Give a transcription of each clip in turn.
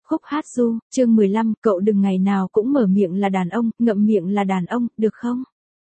Khúc hát du, chương 15, cậu đừng ngày nào cũng mở miệng là đàn ông, ngậm miệng là đàn ông, được không?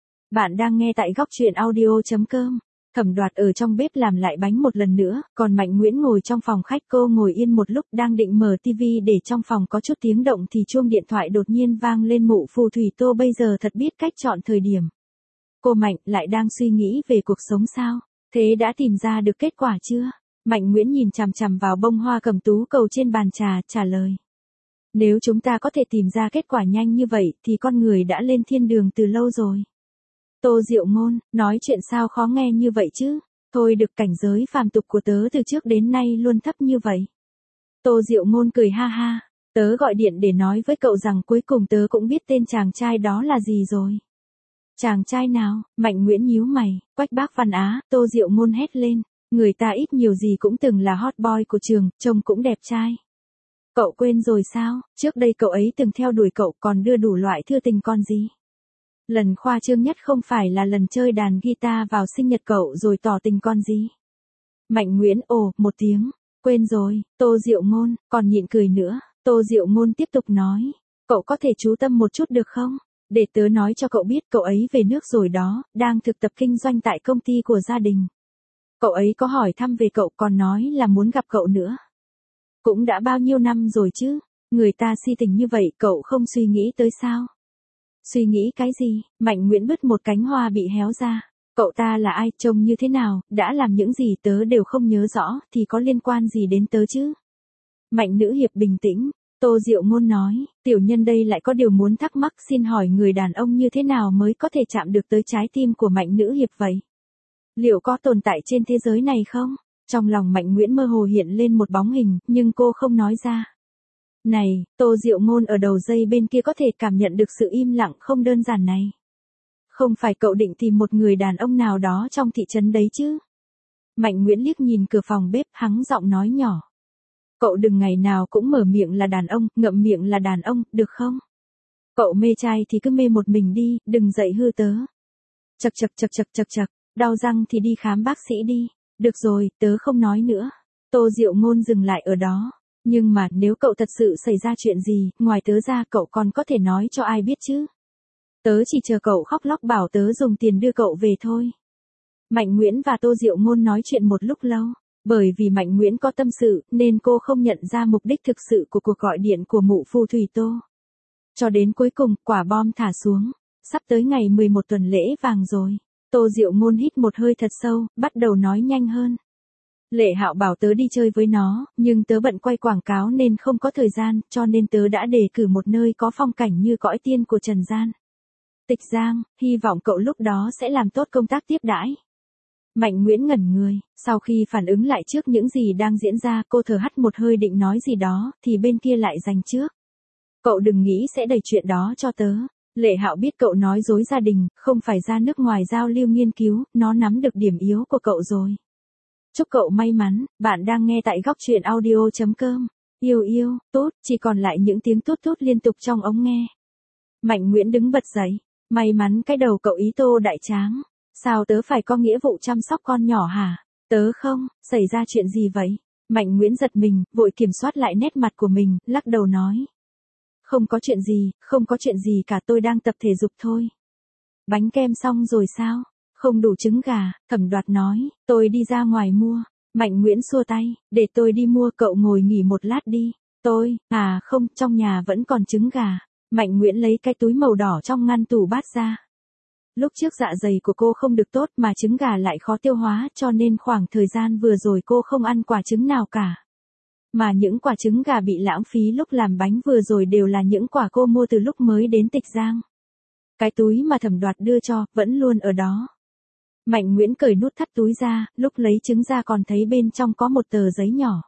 Bạn đang nghe tại góc truyện audio.com. Thẩm Đoạt ở trong bếp làm lại bánh một lần nữa, còn Mạnh Nguyễn ngồi trong phòng khách, cô ngồi yên một lúc đang định mở tivi để trong phòng có chút tiếng động thì chuông điện thoại đột nhiên vang lên. Mụ phù thủy Tô bây giờ thật biết cách chọn thời điểm. Cô Mạnh lại đang suy nghĩ về cuộc sống sao? Thế đã tìm ra được kết quả chưa? Mạnh Nguyễn nhìn chằm chằm vào bông hoa cẩm tú cầu trên bàn trà, trả lời. Nếu chúng ta có thể tìm ra kết quả nhanh như vậy thì con người đã lên thiên đường từ lâu rồi. Tô Diệu Ngôn, nói chuyện sao khó nghe như vậy chứ? Thôi được, cảnh giới phàm tục của tớ từ trước đến nay luôn thấp như vậy. Tô Diệu Ngôn cười ha ha, tớ gọi điện để nói với cậu rằng cuối cùng tớ cũng biết tên chàng trai đó là gì rồi. Chàng trai nào? Mạnh Nguyễn nhíu mày. Quách Bác Văn Á. Tô Diệu Ngôn hét lên. Người ta ít nhiều gì cũng từng là hot boy của trường, trông cũng đẹp trai. Cậu quên rồi sao? Trước đây cậu ấy từng theo đuổi cậu, còn đưa đủ loại thư tình con gì. Lần khoa trương nhất không phải là lần chơi đàn guitar vào sinh nhật cậu rồi tỏ tình con gì. Mạnh Nguyễn ồ một tiếng. Quên rồi. Tô Diệu Ngôn còn nhịn cười nữa. Tô Diệu Ngôn tiếp tục nói. Cậu có thể chú tâm một chút được không? Để tớ nói cho cậu biết, cậu ấy về nước rồi đó, đang thực tập kinh doanh tại công ty của gia đình. Cậu ấy có hỏi thăm về cậu, còn nói là muốn gặp cậu nữa. Cũng đã bao nhiêu năm rồi chứ, người ta si tình như vậy cậu không suy nghĩ tới sao? Suy nghĩ cái gì? Mạnh Nguyễn bứt một cánh hoa bị héo ra. Cậu ta là ai, trông như thế nào, đã làm những gì tớ đều không nhớ rõ, thì có liên quan gì đến tớ chứ? Mạnh Nữ Hiệp bình tĩnh. Tô Diệu Ngôn nói, tiểu nhân đây lại có điều muốn thắc mắc, xin hỏi người đàn ông như thế nào mới có thể chạm được tới trái tim của Mạnh Nữ Hiệp vậy? Liệu có tồn tại trên thế giới này không? Trong lòng Mạnh Nguyễn mơ hồ hiện lên một bóng hình, nhưng cô không nói ra. Này, Tô Diệu Ngôn ở đầu dây bên kia có thể cảm nhận được sự im lặng không đơn giản này. Không phải cậu định tìm một người đàn ông nào đó trong thị trấn đấy chứ? Mạnh Nguyễn liếc nhìn cửa phòng bếp, hắng giọng nói nhỏ. Cậu đừng ngày nào cũng mở miệng là đàn ông, ngậm miệng là đàn ông, được không? Cậu mê trai thì cứ mê một mình đi, đừng dậy hư tớ. Chậc chậc chậc chậc chậc chậc, đau răng thì đi khám bác sĩ đi. Được rồi, tớ không nói nữa. Tô Diệu Ngôn dừng lại ở đó. Nhưng mà nếu cậu thật sự xảy ra chuyện gì, ngoài tớ ra cậu còn có thể nói cho ai biết chứ? Tớ chỉ chờ cậu khóc lóc bảo tớ dùng tiền đưa cậu về thôi. Mạnh Nguyễn và Tô Diệu Ngôn nói chuyện một lúc lâu. Bởi vì Mạnh Nguyễn có tâm sự, nên cô không nhận ra mục đích thực sự của cuộc gọi điện của mụ phù thủy Tô. Cho đến cuối cùng, quả bom thả xuống. Sắp tới ngày 11 tuần lễ vàng rồi. Tô Diệu Ngôn hít một hơi thật sâu, bắt đầu nói nhanh hơn. Lệ Hạo bảo tớ đi chơi với nó, nhưng tớ bận quay quảng cáo nên không có thời gian, cho nên tớ đã đề cử một nơi có phong cảnh như cõi tiên của Trần gian. Tịch Giang, hy vọng cậu lúc đó sẽ làm tốt công tác tiếp đãi. Mạnh Nguyễn ngẩn người, sau khi phản ứng lại trước những gì đang diễn ra, cô thở hắt một hơi định nói gì đó, thì bên kia lại giành trước. Cậu đừng nghĩ sẽ đẩy chuyện đó cho tớ. Lệ Hạo biết cậu nói dối gia đình, không phải ra nước ngoài giao lưu nghiên cứu, nó nắm được điểm yếu của cậu rồi. Chúc cậu may mắn, bạn đang nghe tại góc truyện audio.com. Yêu yêu, tốt, chỉ còn lại những tiếng tút tút liên tục trong ống nghe. Mạnh Nguyễn đứng bật dậy, may mắn cái đầu cậu ý Tô đại tráng. Sao tớ phải có nghĩa vụ chăm sóc con nhỏ hả? Tớ không, xảy ra chuyện gì vậy? Mạnh Nguyễn giật mình, vội kiểm soát lại nét mặt của mình, lắc đầu nói. Không có chuyện gì, không có chuyện gì cả, tôi đang tập thể dục thôi. Bánh kem xong rồi sao? Không đủ trứng gà, Thẩm Đoạt nói, tôi đi ra ngoài mua. Mạnh Nguyễn xua tay, để tôi đi mua, cậu ngồi nghỉ một lát đi. Tôi, không, trong nhà vẫn còn trứng gà. Mạnh Nguyễn lấy cái túi màu đỏ trong ngăn tủ bát ra. Lúc trước dạ dày của cô không được tốt mà trứng gà lại khó tiêu hóa, cho nên khoảng thời gian vừa rồi cô không ăn quả trứng nào cả. Mà những quả trứng gà bị lãng phí lúc làm bánh vừa rồi đều là những quả cô mua từ lúc mới đến Tịch Giang. Cái túi mà Thẩm Đoạt đưa cho, vẫn luôn ở đó. Mạnh Nguyễn cởi nút thắt túi ra, lúc lấy trứng ra còn thấy bên trong có một tờ giấy nhỏ.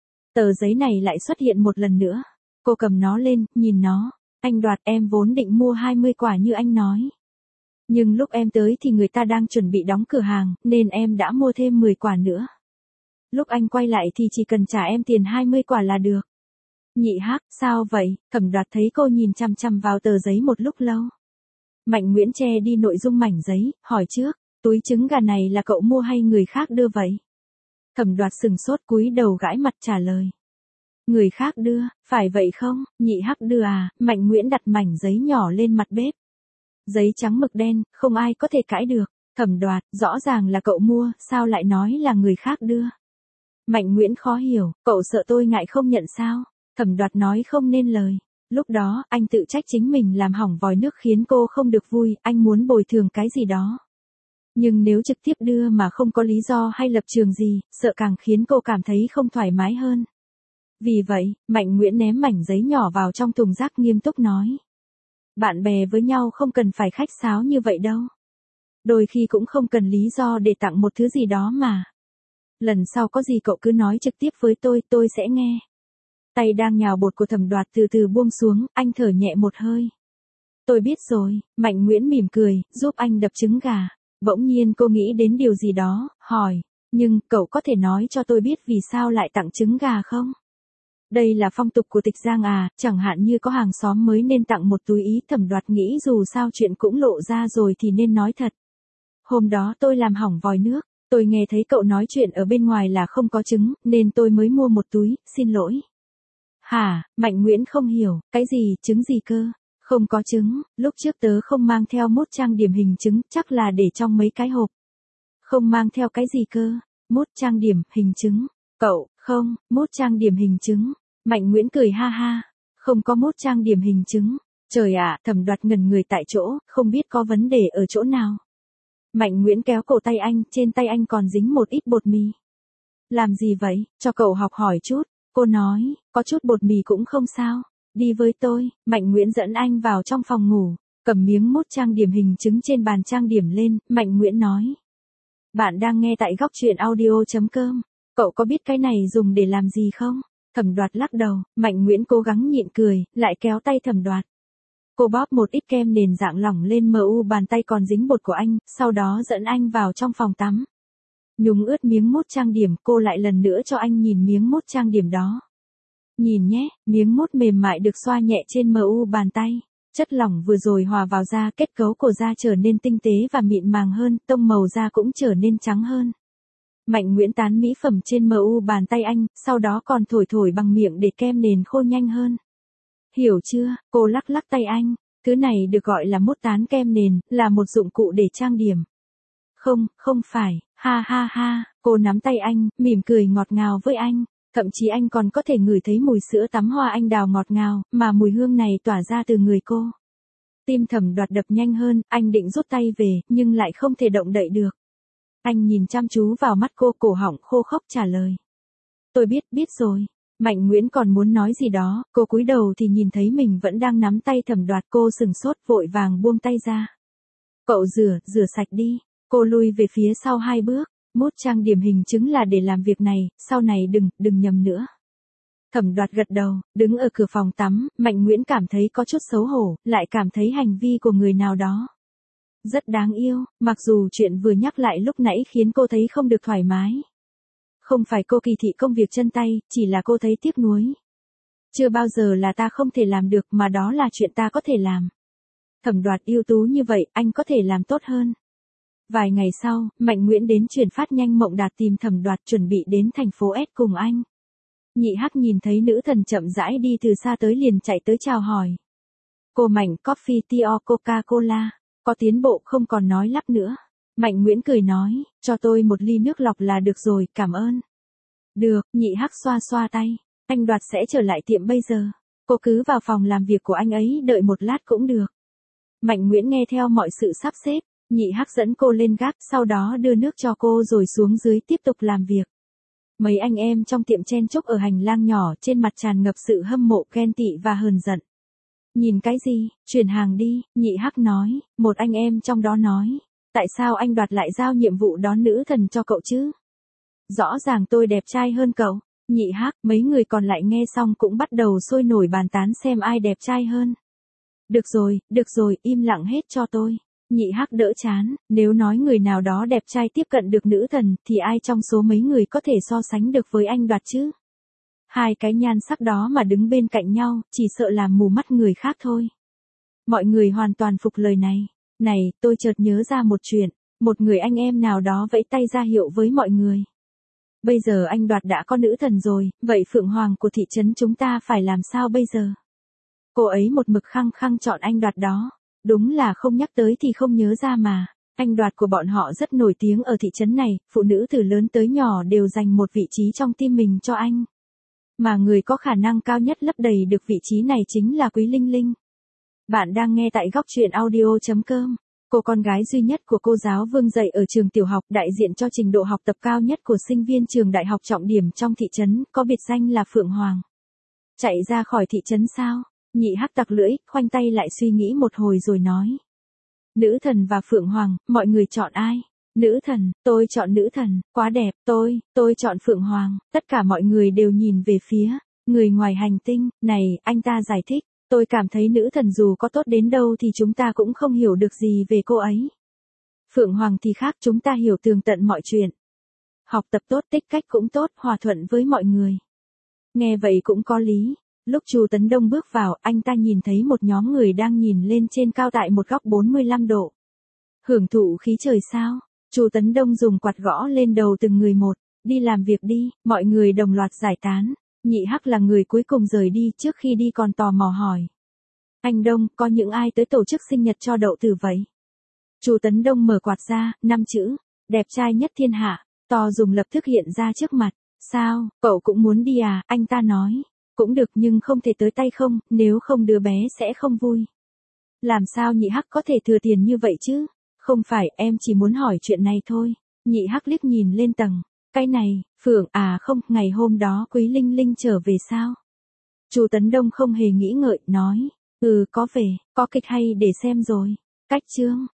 Tờ giấy này lại xuất hiện một lần nữa. Cô cầm nó lên, nhìn nó. Anh Đoạt, em vốn định mua 20 quả như anh nói. Nhưng lúc em tới thì người ta đang chuẩn bị đóng cửa hàng, nên em đã mua thêm 10 quả nữa. Lúc anh quay lại thì chỉ cần trả em tiền 20 quả là được. Nhị Hắc, sao vậy? Thẩm Đoạt thấy cô nhìn chằm chằm vào tờ giấy một lúc lâu. Mạnh Nguyễn che đi nội dung mảnh giấy, hỏi trước, túi trứng gà này là cậu mua hay người khác đưa vậy? Thẩm Đoạt sừng sốt cúi đầu gãi mặt trả lời. Người khác đưa, phải vậy không? Nhị Hắc đưa à? Mạnh Nguyễn đặt mảnh giấy nhỏ lên mặt bếp. Giấy trắng mực đen, không ai có thể cãi được. Thẩm Đoạt, rõ ràng là cậu mua, sao lại nói là người khác đưa? Mạnh Nguyễn khó hiểu, cậu sợ tôi ngại không nhận sao? Thẩm Đoạt nói không nên lời. Lúc đó, anh tự trách chính mình làm hỏng vòi nước khiến cô không được vui, anh muốn bồi thường cái gì đó. Nhưng nếu trực tiếp đưa mà không có lý do hay lập trường gì, sợ càng khiến cô cảm thấy không thoải mái hơn. Vì vậy, Mạnh Nguyễn ném mảnh giấy nhỏ vào trong thùng rác nghiêm túc nói. Bạn bè với nhau không cần phải khách sáo như vậy đâu. Đôi khi cũng không cần lý do để tặng một thứ gì đó mà. Lần sau có gì cậu cứ nói trực tiếp với tôi sẽ nghe. Tay đang nhào bột của Thẩm Đoạt từ từ buông xuống, anh thở nhẹ một hơi. Tôi biết rồi, Mạnh Nguyễn mỉm cười, giúp anh đập trứng gà. Bỗng nhiên cô nghĩ đến điều gì đó, hỏi, nhưng cậu có thể nói cho tôi biết vì sao lại tặng trứng gà không? Đây là phong tục của Tịch Giang à, chẳng hạn như có hàng xóm mới nên tặng một túi ý. Thẩm Đoạt nghĩ dù sao chuyện cũng lộ ra rồi thì nên nói thật. Hôm đó tôi làm hỏng vòi nước, tôi nghe thấy cậu nói chuyện ở bên ngoài là không có trứng, nên tôi mới mua một túi, xin lỗi. Hả, Mạnh Nguyễn không hiểu, cái gì, trứng gì cơ? Không có trứng, lúc trước tớ không mang theo mốt trang điểm hình trứng, chắc là để trong mấy cái hộp. Không mang theo cái gì cơ? Mốt trang điểm, hình trứng. Cậu, không, mốt trang điểm hình trứng. Mạnh Nguyễn cười ha ha. Không có mốt trang điểm hình trứng. Trời ạ, Thẩm Đoạt ngẩn người tại chỗ, không biết có vấn đề ở chỗ nào. Mạnh Nguyễn kéo cổ tay anh, trên tay anh còn dính một ít bột mì. Làm gì vậy, cho cậu học hỏi chút. Cô nói, có chút bột mì cũng không sao. Đi với tôi, Mạnh Nguyễn dẫn anh vào trong phòng ngủ, cầm miếng mốt trang điểm hình trứng trên bàn trang điểm lên, Mạnh Nguyễn nói. Bạn đang nghe tại góc truyện audio.com. Cậu có biết cái này dùng để làm gì không? Thẩm Đoạt lắc đầu, Mạnh Nguyễn cố gắng nhịn cười, lại kéo tay Thẩm Đoạt. Cô bóp một ít kem nền dạng lỏng lên bàn tay còn dính bột của anh, sau đó dẫn anh vào trong phòng tắm. Nhúng ướt miếng mốt trang điểm, cô lại lần nữa cho anh nhìn miếng mốt trang điểm đó. Nhìn nhé, miếng mốt mềm mại được xoa nhẹ trên bàn tay. Chất lỏng vừa rồi hòa vào da, kết cấu của da trở nên tinh tế và mịn màng hơn, tông màu da cũng trở nên trắng hơn. Mạnh Nguyễn tán mỹ phẩm trên bàn tay anh, sau đó còn thổi thổi bằng miệng để kem nền khô nhanh hơn. Hiểu chưa, cô lắc lắc tay anh, thứ này được gọi là mốt tán kem nền, là một dụng cụ để trang điểm. Không phải, ha ha ha, cô nắm tay anh, mỉm cười ngọt ngào với anh. Thậm chí anh còn có thể ngửi thấy mùi sữa tắm hoa anh đào ngọt ngào, mà mùi hương này tỏa ra từ người cô. Tim Thẩm Đoạt đập nhanh hơn, anh định rút tay về, nhưng lại không thể động đậy được. Anh nhìn chăm chú vào mắt cô, cổ họng khô khốc trả lời. Tôi biết rồi. Mạnh Nguyễn còn muốn nói gì đó, cô cúi đầu thì nhìn thấy mình vẫn đang nắm tay Thẩm Đoạt, cô sừng sốt vội vàng buông tay ra. Cậu rửa sạch đi. Cô lui về phía sau 2 bước. Mốt trang điểm hình trứng là để làm việc này, sau này đừng nhầm nữa. Thẩm Đoạt gật đầu, đứng ở cửa phòng tắm, Mạnh Nguyễn cảm thấy có chút xấu hổ, lại cảm thấy hành vi của người nào đó rất đáng yêu, mặc dù chuyện vừa nhắc lại lúc nãy khiến cô thấy không được thoải mái. Không phải cô kỳ thị công việc chân tay, chỉ là cô thấy tiếc nuối. Chưa bao giờ là ta không thể làm được, mà đó là chuyện ta có thể làm. Thẩm Đoạt ưu tú như vậy, anh có thể làm tốt hơn. Vài ngày sau, Mạnh Nguyễn đến chuyển phát nhanh Mộng Đạt tìm Thẩm Đoạt, chuẩn bị đến thành phố S cùng anh. Nhị Hắc nhìn thấy nữ thần chậm rãi đi từ xa tới liền chạy tới chào hỏi. Cô Mạnh, coffee tea Coca-Cola, có tiến bộ không còn nói lắp nữa. Mạnh Nguyễn cười nói, cho tôi một ly nước lọc là được rồi, cảm ơn. Được, Nhị Hắc xoa xoa tay, anh Đoạt sẽ trở lại tiệm bây giờ. Cô cứ vào phòng làm việc của anh ấy đợi một lát cũng được. Mạnh Nguyễn nghe theo mọi sự sắp xếp. Nhị Hắc dẫn cô lên gác, sau đó đưa nước cho cô rồi xuống dưới tiếp tục làm việc. Mấy anh em trong tiệm chen chúc ở hành lang nhỏ, trên mặt tràn ngập sự hâm mộ, ghen tị và hờn giận. Nhìn cái gì, chuyển hàng đi, Nhị Hắc nói, một anh em trong đó nói. Tại sao anh Đoạt lại giao nhiệm vụ đón nữ thần cho cậu chứ? Rõ ràng tôi đẹp trai hơn cậu. Nhị Hắc, mấy người còn lại nghe xong cũng bắt đầu sôi nổi bàn tán xem ai đẹp trai hơn. Được rồi, im lặng hết cho tôi. Nhị Hắc đỡ chán, nếu nói người nào đó đẹp trai tiếp cận được nữ thần, thì ai trong số mấy người có thể so sánh được với anh Đoạt chứ? Hai cái nhan sắc đó mà đứng bên cạnh nhau, chỉ sợ làm mù mắt người khác thôi. Mọi người hoàn toàn phục lời này. Này, tôi chợt nhớ ra một chuyện, một người anh em nào đó vẫy tay ra hiệu với mọi người. Bây giờ anh Đoạt đã có nữ thần rồi, vậy phượng hoàng của thị trấn chúng ta phải làm sao bây giờ? Cô ấy một mực khăng khăng chọn anh Đoạt đó. Đúng là không nhắc tới thì không nhớ ra mà. Anh Đoạt của bọn họ rất nổi tiếng ở thị trấn này, phụ nữ từ lớn tới nhỏ đều dành một vị trí trong tim mình cho anh. Mà người có khả năng cao nhất lấp đầy được vị trí này chính là Quý Linh Linh. Bạn đang nghe tại góc truyện audio.com. Cô con gái duy nhất của cô giáo Vương dạy ở trường tiểu học, đại diện cho trình độ học tập cao nhất của sinh viên trường đại học trọng điểm trong thị trấn, có biệt danh là Phượng Hoàng. Chạy ra khỏi thị trấn sao? Nhị Hắc tặc lưỡi, khoanh tay lại suy nghĩ một hồi rồi nói. Nữ thần và Phượng Hoàng, mọi người chọn ai? Nữ thần, tôi chọn nữ thần, quá đẹp, tôi chọn Phượng Hoàng, tất cả mọi người đều nhìn về phía người ngoài hành tinh. Này, anh ta giải thích, tôi cảm thấy nữ thần dù có tốt đến đâu thì chúng ta cũng không hiểu được gì về cô ấy. Phượng Hoàng thì khác, chúng ta hiểu tường tận mọi chuyện. Học tập tốt, tích cách cũng tốt, hòa thuận với mọi người. Nghe vậy cũng có lý. Lúc Chu Tấn Đông bước vào, anh ta nhìn thấy một nhóm người đang nhìn lên trên cao tại một góc 45 độ. Hưởng thụ khí trời sao? Chu Tấn Đông dùng quạt gõ lên đầu từng người một. Đi làm việc đi, mọi người đồng loạt giải tán. Nhị Hắc là người cuối cùng rời đi, trước khi đi còn tò mò hỏi. Anh Đông, có những ai tới tổ chức sinh nhật cho Đậu Tử vậy? Chu Tấn Đông mở quạt ra, 5 chữ, đẹp trai nhất thiên hạ, to dùng lập tức hiện ra trước mặt. Sao, cậu cũng muốn đi à? Anh ta nói. Cũng được nhưng không thể tới tay không, nếu không đứa bé sẽ không vui. Làm sao Nhị Hắc có thể thừa tiền như vậy chứ? Không phải, em chỉ muốn hỏi chuyện này thôi. Nhị Hắc liếc nhìn lên tầng. Cái này, Phượng à không, ngày hôm đó Quý Linh Linh trở về sao? Chu Tấn Đông không hề nghĩ ngợi, nói. Có về, có kịch hay để xem rồi. Cách chương.